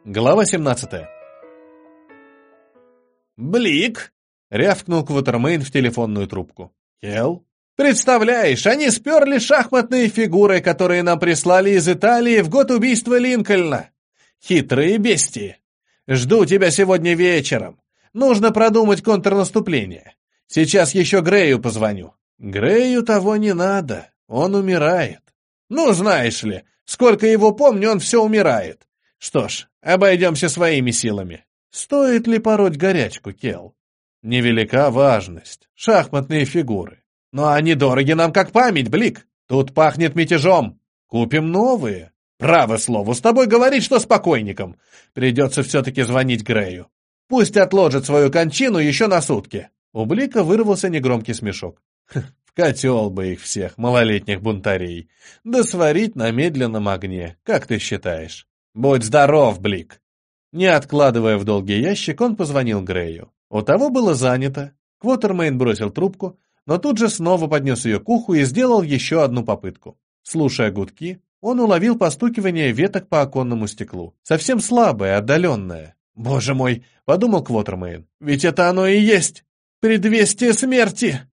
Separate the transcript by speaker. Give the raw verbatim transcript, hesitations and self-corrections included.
Speaker 1: Глава семнадцатая. «Блик!» — рявкнул Квотермейн в телефонную трубку. «Келл? Представляешь, они сперли шахматные фигуры, которые нам прислали из Италии в год убийства Линкольна. Хитрые бестии. Жду тебя сегодня вечером. Нужно продумать контрнаступление. Сейчас еще Грею позвоню». «Грею того не надо. Он умирает». «Ну, знаешь ли, сколько его помню, он все умирает. Что ж, обойдемся своими силами. Стоит ли пороть горячку, Келл? Невелика важность. Шахматные фигуры. Но они дороги нам как память, Блик. Тут пахнет мятежом. Купим новые. Право слово, с тобой говорить, что с покойником. Придется все-таки звонить Грею. Пусть отложит свою кончину еще на сутки». У Блика вырвался негромкий смешок. В котел бы их всех, малолетних бунтарей. Да сварить на медленном огне, как ты считаешь? «Будь здоров, Блик!» Не откладывая в долгий ящик, он позвонил Грею. У того было занято. Квотермейн бросил трубку, но тут же снова поднес ее к уху и сделал еще одну попытку. Слушая гудки, он уловил постукивание веток по оконному стеклу. Совсем слабое, отдаленное. «Боже мой!» — подумал Квотермейн. «Ведь это оно и есть! Предвестие смерти!»